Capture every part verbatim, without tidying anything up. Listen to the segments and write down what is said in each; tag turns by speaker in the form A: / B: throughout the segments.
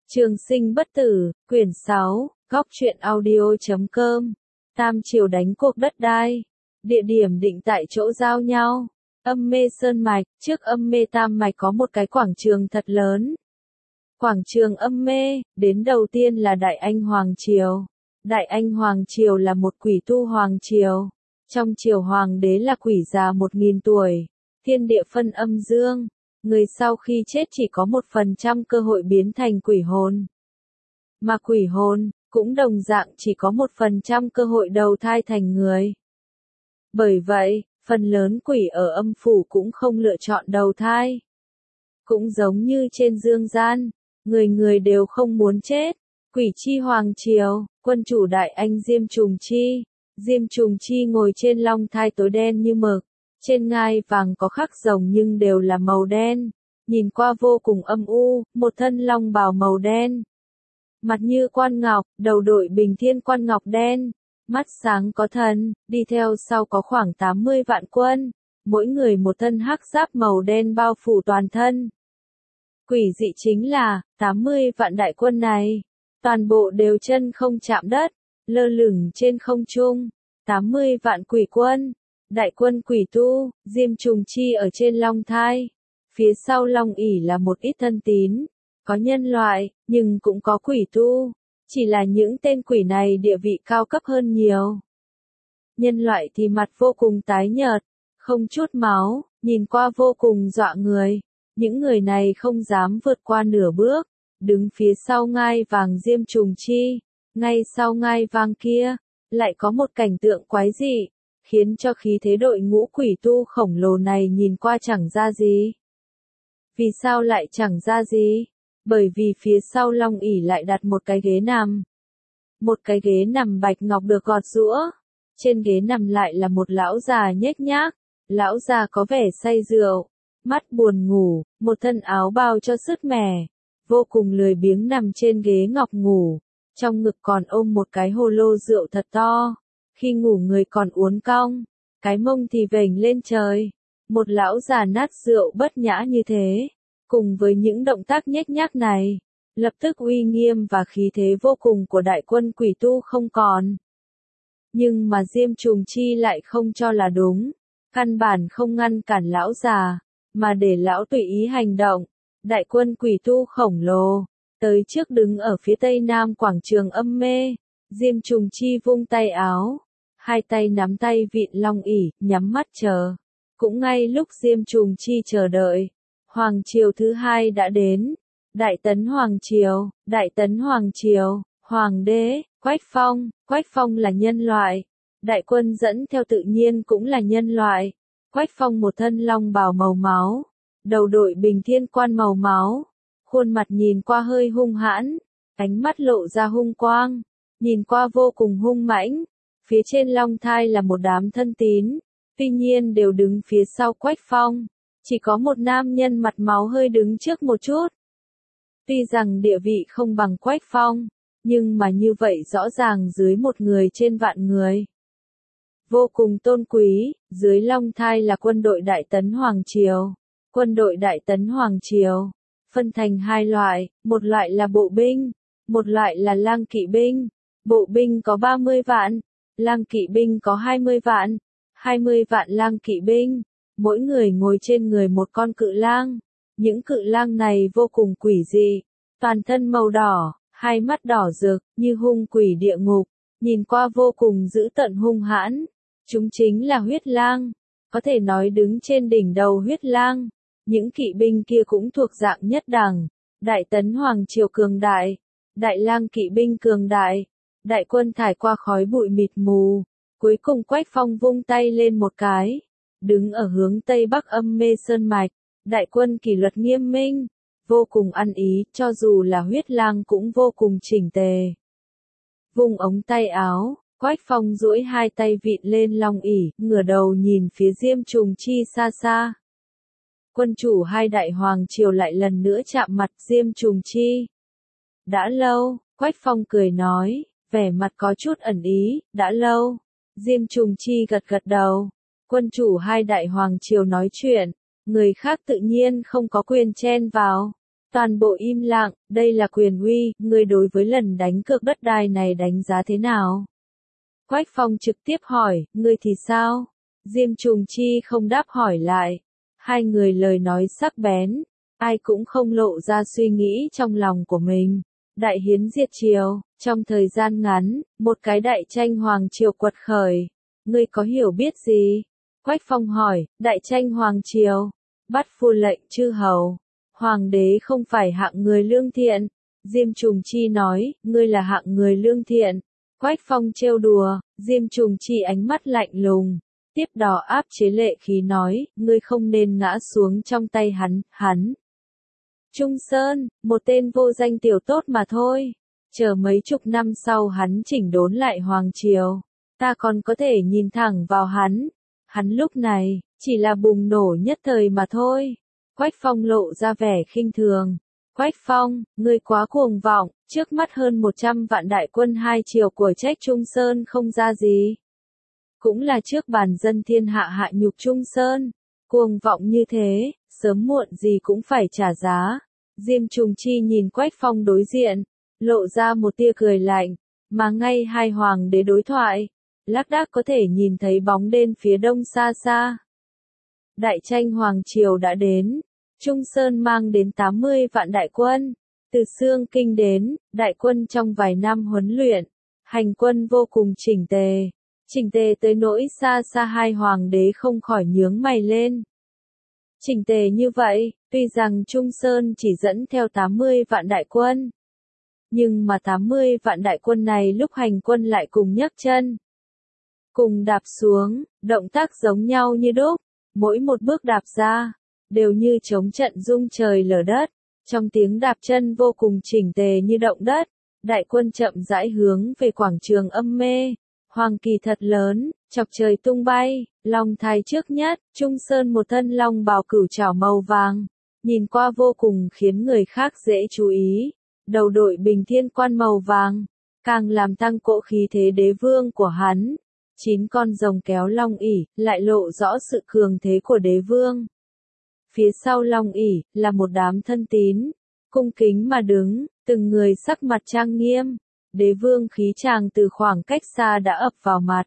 A: Trường sinh bất tử, quyển sáu, góc truyện audio chấm com. Tam triều đánh cuộc đất đai. Địa điểm định tại chỗ giao nhau. Âm Mê Sơn Mạch, trước Âm Mê Tam Mạch có một cái quảng trường thật lớn. Quảng trường Âm Mê, đến đầu tiên là Đại Anh Hoàng Triều. Đại Anh Hoàng Triều là một quỷ tu hoàng triều. Trong triều hoàng đế là quỷ già một nghìn tuổi. Thiên địa phân âm dương. Người sau khi chết chỉ có một phần trăm cơ hội biến thành quỷ hồn. Mà quỷ hồn, cũng đồng dạng chỉ có một phần trăm cơ hội đầu thai thành người. Bởi vậy, phần lớn quỷ ở âm phủ cũng không lựa chọn đầu thai. Cũng giống như trên dương gian, người người đều không muốn chết. Quỷ chi hoàng triều, quân chủ Đại Anh Diêm Trùng Chi. Diêm Trùng Chi ngồi trên long thai tối đen như mực. Trên ngai vàng có khắc rồng nhưng đều là màu đen, nhìn qua vô cùng âm u, một thân long bào màu đen. Mặt như quan ngọc, đầu đội bình thiên quan ngọc đen, mắt sáng có thần, đi theo sau có khoảng tám mươi vạn quân, mỗi người một thân hắc giáp màu đen bao phủ toàn thân. Quỷ dị chính là, tám mươi vạn đại quân này, toàn bộ đều chân không chạm đất, lơ lửng trên không trung, tám mươi vạn quỷ quân. Đại quân quỷ tu, Diêm Trùng Chi ở trên long thai. Phía sau long ỷ là một ít thân tín. Có nhân loại, nhưng cũng có quỷ tu. Chỉ là những tên quỷ này địa vị cao cấp hơn nhiều. Nhân loại thì mặt vô cùng tái nhợt, không chút máu, nhìn qua vô cùng dọa người. Những người này không dám vượt qua nửa bước. Đứng phía sau ngai vàng Diêm Trùng Chi. Ngay sau ngai vàng kia, lại có một cảnh tượng quái dị. Khiến cho khí thế đội ngũ quỷ tu khổng lồ này nhìn qua chẳng ra gì. Vì sao lại chẳng ra gì? Bởi vì phía sau long ỷ lại đặt một cái ghế nằm. Một cái ghế nằm bạch ngọc được gọt giũa. Trên ghế nằm lại là một lão già nhếch nhác. Lão già có vẻ say rượu, mắt buồn ngủ, một thân áo bào cho sứt mẻ. Vô cùng lười biếng nằm trên ghế ngọc ngủ. Trong ngực còn ôm một cái hồ lô rượu thật to. Khi ngủ người còn uốn cong, cái mông thì vểnh lên trời. Một lão già nát rượu bất nhã như thế, cùng với những động tác nhếch nhác này, lập tức uy nghiêm và khí thế vô cùng của đại quân quỷ tu không còn. Nhưng mà Diêm Trùng Chi lại không cho là đúng, căn bản không ngăn cản lão già, mà để lão tùy ý hành động. Đại quân quỷ tu khổng lồ, tới trước đứng ở phía tây nam quảng trường Âm Mê, Diêm Trùng Chi vung tay áo. Hai tay nắm tay vịn long ỷ, nhắm mắt chờ. Cũng ngay lúc Diêm Trùng Chi chờ đợi, Hoàng Triều thứ hai đã đến. Đại Tấn Hoàng Triều, Đại Tấn Hoàng Triều, Hoàng đế, Quách Phong, Quách Phong là nhân loại. Đại quân dẫn theo tự nhiên cũng là nhân loại. Quách Phong một thân long bào màu máu, đầu đội bình thiên quan màu máu, khuôn mặt nhìn qua hơi hung hãn, ánh mắt lộ ra hung quang, nhìn qua vô cùng hung mãnh. Phía trên long thai là một đám thân tín, tuy nhiên đều đứng phía sau Quách Phong, chỉ có một nam nhân mặt máu hơi đứng trước một chút. Tuy rằng địa vị không bằng Quách Phong, nhưng mà như vậy rõ ràng dưới một người trên vạn người. Vô cùng tôn quý, dưới long thai là quân đội Đại Tấn Hoàng Triều. Quân đội Đại Tấn Hoàng Triều, phân thành hai loại, một loại là bộ binh, một loại là lang kỵ binh. Bộ binh có ba mươi vạn. Lang kỵ binh có hai mươi vạn, hai mươi vạn lang kỵ binh, mỗi người ngồi trên người một con cự lang. Những cự lang này vô cùng quỷ dị, toàn thân màu đỏ, hai mắt đỏ rực, như hung quỷ địa ngục, nhìn qua vô cùng dữ tợn hung hãn. Chúng chính là huyết lang, có thể nói đứng trên đỉnh đầu huyết lang. Những kỵ binh kia cũng thuộc dạng nhất đẳng, Đại Tấn Hoàng Triều cường đại, Đại lang kỵ binh cường đại. Đại quân thải qua khói bụi mịt mù, cuối cùng Quách Phong vung tay lên một cái, đứng ở hướng tây bắc Âm Mê Sơn Mạch, đại quân kỷ luật nghiêm minh, vô cùng ăn ý, cho dù là huyết lang cũng vô cùng chỉnh tề. Vung ống tay áo, Quách Phong duỗi hai tay vịn lên long ỷ, ngửa đầu nhìn phía Diêm Trùng Chi xa xa. Quân chủ hai đại hoàng triều lại lần nữa chạm mặt Diêm Trùng Chi. Đã lâu, Quách Phong cười nói, vẻ mặt có chút ẩn ý, đã lâu. Diêm Trùng Chi gật gật đầu. Quân chủ hai đại hoàng triều nói chuyện, người khác tự nhiên không có quyền chen vào. Toàn bộ im lặng, đây là quyền uy, ngươi đối với lần đánh cược đất đai này đánh giá thế nào? Quách Phong trực tiếp hỏi, ngươi thì sao? Diêm Trùng Chi không đáp hỏi lại. Hai người lời nói sắc bén, ai cũng không lộ ra suy nghĩ trong lòng của mình. Đại hiến diệt triều, trong thời gian ngắn, một cái đại tranh hoàng triều quật khởi. Ngươi có hiểu biết gì? Quách Phong hỏi, đại tranh hoàng triều, bắt phu lệnh chư hầu. Hoàng đế không phải hạng người lương thiện. Diêm Trùng Chi nói, ngươi là hạng người lương thiện. Quách Phong trêu đùa, Diêm Trùng Chi ánh mắt lạnh lùng. Tiếp đó áp chế lệ khí nói, ngươi không nên ngã xuống trong tay hắn, hắn. Trung Sơn, một tên vô danh tiểu tốt mà thôi. Chờ mấy chục năm sau hắn chỉnh đốn lại hoàng triều. Ta còn có thể nhìn thẳng vào hắn. Hắn lúc này, chỉ là bùng nổ nhất thời mà thôi. Quách Phong lộ ra vẻ khinh thường. Quách Phong, ngươi quá cuồng vọng, trước mắt hơn một trăm vạn đại quân hai triều của trách Trung Sơn không ra gì. Cũng là trước bàn dân thiên hạ hạ nhục Trung Sơn. Cuồng vọng như thế, sớm muộn gì cũng phải trả giá. Diêm Trùng Chi nhìn Quách Phong đối diện, lộ ra một tia cười lạnh, mà ngay hai hoàng đế đối thoại, lác đác có thể nhìn thấy bóng đêm phía đông xa xa. Đại tranh hoàng triều đã đến, Trung Sơn mang đến tám mươi vạn đại quân, từ Xương Kinh đến, đại quân trong vài năm huấn luyện, hành quân vô cùng chỉnh tề, chỉnh tề tới nỗi xa xa hai hoàng đế không khỏi nhướng mày lên. Chỉnh tề như vậy, tuy rằng Trung Sơn chỉ dẫn theo tám mươi vạn đại quân, nhưng mà tám mươi vạn đại quân này lúc hành quân lại cùng nhấc chân, cùng đạp xuống, động tác giống nhau như đúc, mỗi một bước đạp ra, đều như chống trận rung trời lở đất, trong tiếng đạp chân vô cùng chỉnh tề như động đất, đại quân chậm rãi hướng về quảng trường Âm Mê, hoàng kỳ thật lớn, chọc trời tung bay, long thai trước nhất, Trung Sơn một thân long bào cửu trảo màu vàng, nhìn qua vô cùng khiến người khác dễ chú ý, đầu đội bình thiên quan màu vàng, càng làm tăng cỗ khí thế đế vương của hắn. Chín con rồng kéo long ỷ, lại lộ rõ sự cường thế của đế vương. Phía sau long ỷ là một đám thân tín, cung kính mà đứng, từng người sắc mặt trang nghiêm. Đế vương khí tràng từ khoảng cách xa đã ập vào mặt.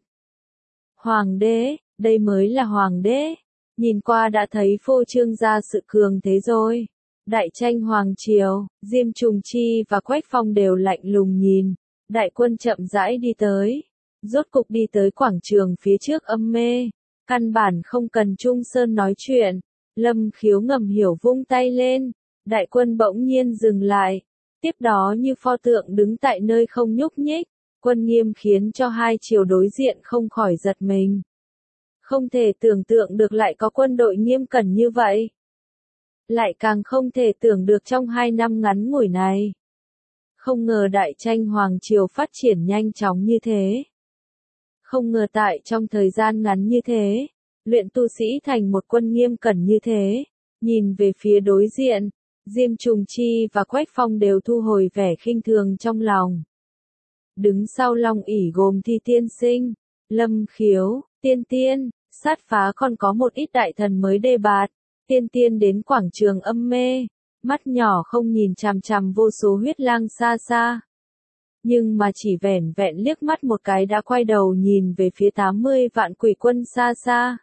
A: Hoàng đế, đây mới là hoàng đế. Nhìn qua đã thấy phô trương ra sự cường thế rồi. Đại tranh hoàng triều, Diêm Trùng Chi và Quách Phong đều lạnh lùng nhìn. Đại quân chậm rãi đi tới. Rốt cục đi tới quảng trường phía trước Âm Mê. Căn bản không cần Trung Sơn nói chuyện. Lâm Khiếu ngầm hiểu vung tay lên. Đại quân bỗng nhiên dừng lại. Tiếp đó như pho tượng đứng tại nơi không nhúc nhích. Quân nghiêm khiến cho hai triều đối diện không khỏi giật mình. Không thể tưởng tượng được lại có quân đội nghiêm cẩn như vậy. Lại càng không thể tưởng được trong hai năm ngắn ngủi này. Không ngờ đại tranh hoàng triều phát triển nhanh chóng như thế. Không ngờ tại trong thời gian ngắn như thế, luyện tu sĩ thành một quân nghiêm cẩn như thế. Nhìn về phía đối diện, Diêm Trùng Chi và Quách Phong đều thu hồi vẻ khinh thường trong lòng. Đứng sau long ỷ gồm Thi Tiên Sinh, Lâm Khiếu, Tiên Tiên, Sát Phá, còn có một ít đại thần mới đề bạt. Tiên Tiên đến quảng trường Âm Mê, mắt nhỏ không nhìn chằm chằm vô số huyết lang xa xa. Nhưng mà chỉ vẻn vẹn liếc mắt một cái đã quay đầu nhìn về phía tám mươi vạn quỷ quân xa xa.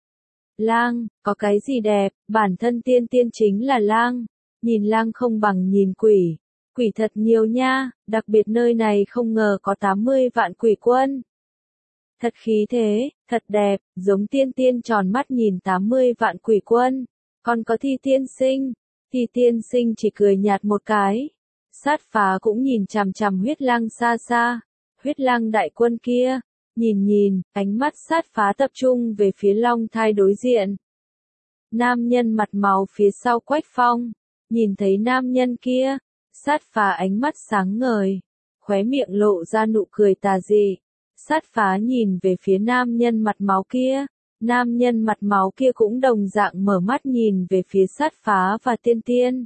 A: Lang, có cái gì đẹp, bản thân Tiên Tiên chính là lang. Nhìn lang không bằng nhìn quỷ. Quỷ thật nhiều nha, đặc biệt nơi này không ngờ có tám mươi vạn quỷ quân. Thật khí thế, thật đẹp, giống Tiên Tiên tròn mắt nhìn tám mươi vạn quỷ quân. Còn có Thi Tiên Sinh, Thi Tiên Sinh chỉ cười nhạt một cái. Sát Phá cũng nhìn chằm chằm huyết lang xa xa. Huyết lang đại quân kia, nhìn nhìn, ánh mắt Sát Phá tập trung về phía long thai đối diện. Nam nhân mặt máu phía sau Quách Phong, nhìn thấy nam nhân kia, Sát Phá ánh mắt sáng ngời, khóe miệng lộ ra nụ cười tà dị. Sát Phá nhìn về phía nam nhân mặt máu kia, nam nhân mặt máu kia cũng đồng dạng mở mắt nhìn về phía Sát Phá và Tiên Tiên.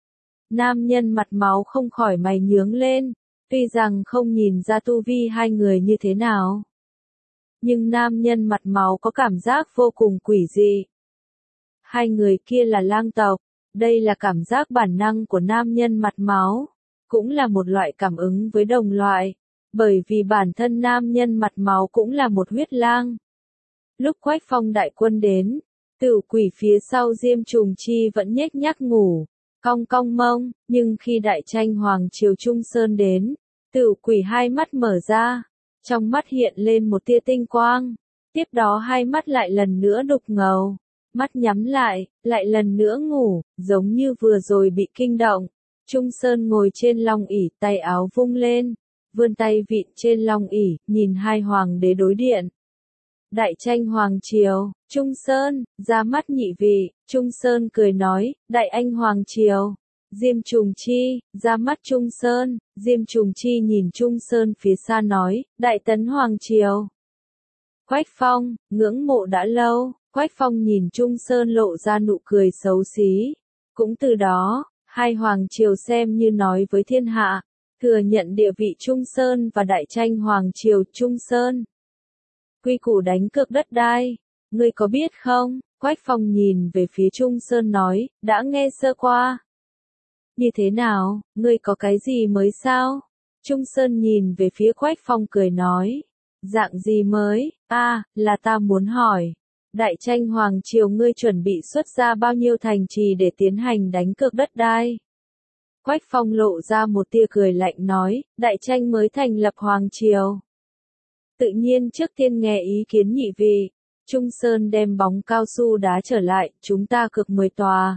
A: Nam nhân mặt máu không khỏi mày nhướng lên, tuy rằng không nhìn ra tu vi hai người như thế nào. Nhưng nam nhân mặt máu có cảm giác vô cùng quỷ dị. Hai người kia là lang tộc, Đây là cảm giác bản năng của nam nhân mặt máu, cũng là một loại cảm ứng với đồng loại, bởi vì bản thân nam nhân mặt máu cũng là một huyết lang. Lúc Quách Phong đại quân đến, Tử Quỷ phía sau Diêm Trùng Chi vẫn nhếch nhác ngủ, cong cong mông, nhưng khi đại tranh hoàng triều Trung Sơn đến, Tử Quỷ hai mắt mở ra, trong mắt hiện lên một tia tinh quang, tiếp đó hai mắt lại lần nữa đục ngầu, mắt nhắm lại, lại lần nữa ngủ, giống như vừa rồi bị kinh động. Trung Sơn ngồi trên long ỷ, tay áo vung lên, vươn tay vịn trên long ỷ, nhìn hai hoàng đế đối điện. Đại tranh hoàng triều, Trung Sơn, ra mắt nhị vị, Trung Sơn cười nói, đại anh hoàng triều. Diêm Trùng Chi, ra mắt Trung Sơn, Diêm Trùng Chi nhìn Trung Sơn phía xa nói, đại tấn hoàng triều. Quách Phong, ngưỡng mộ đã lâu, Quách Phong nhìn Trung Sơn lộ ra nụ cười xấu xí. Cũng từ đó, hai hoàng triều xem như nói với thiên hạ, thừa nhận địa vị Trung Sơn và đại tranh hoàng triều Trung Sơn. Quy củ đánh cược đất đai, ngươi có biết không? Quách Phong nhìn về phía Trung Sơn nói, đã nghe sơ qua. Như thế nào, ngươi có cái gì mới sao? Trung Sơn nhìn về phía Quách Phong cười nói, dạng gì mới? A, à, là ta muốn hỏi. Đại tranh hoàng triều ngươi chuẩn bị xuất ra bao nhiêu thành trì để tiến hành đánh cược đất đai? Quách Phong lộ ra một tia cười lạnh nói, đại tranh mới thành lập hoàng triều. Tự nhiên trước tiên nghe ý kiến nhị vị, Trung Sơn đem bóng cao su đá trở lại, chúng ta cược mười tòa.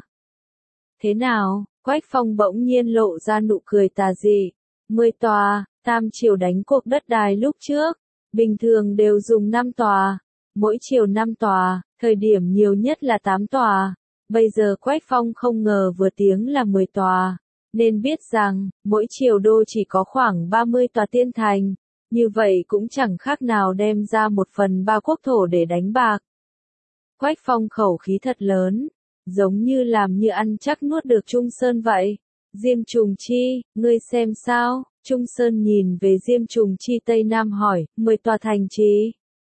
A: Thế nào? Quách Phong bỗng nhiên lộ ra nụ cười tà dị. mười tòa, tam triều đánh cuộc đất đai lúc trước, bình thường đều dùng năm tòa, mỗi triều năm tòa, thời điểm nhiều nhất là tám tòa. Bây giờ Quách Phong không ngờ vừa tiếng là mười tòa, nên biết rằng, mỗi triều đô chỉ có khoảng ba mươi tòa tiên thành, như vậy cũng chẳng khác nào đem ra một phần ba quốc thổ để đánh bạc. Quách Phong khẩu khí thật lớn, giống như làm như ăn chắc nuốt được Trung Sơn vậy. Diêm Trùng Chi, ngươi xem sao? Trung Sơn nhìn về Diêm Trùng Chi Tây Nam hỏi, mười tòa thành trì.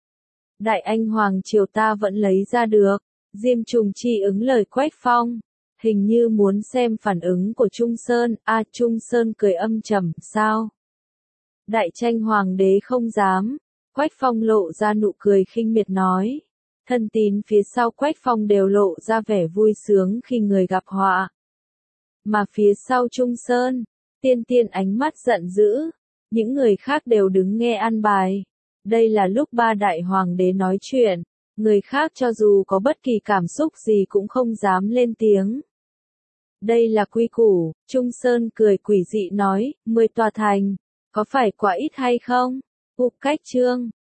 A: Đại anh hoàng triều ta vẫn lấy ra được. Diêm Trùng Chi ứng lời Quách Phong, hình như muốn xem phản ứng của Trung Sơn. A, à, Trung Sơn cười âm trầm, sao? Đại tranh hoàng đế không dám. Quách Phong lộ ra nụ cười khinh miệt nói. Thân tín phía sau Quách Phong đều lộ ra vẻ vui sướng khi người gặp họa. Mà phía sau Trung Sơn, Tiên Tiên ánh mắt giận dữ, những người khác đều đứng nghe ăn bài. Đây là lúc ba đại hoàng đế nói chuyện, người khác cho dù có bất kỳ cảm xúc gì cũng không dám lên tiếng. Đây là quy củ, Trung Sơn cười quỷ dị nói, mười tòa thành, có phải quá ít hay không? Hụp Cách Chương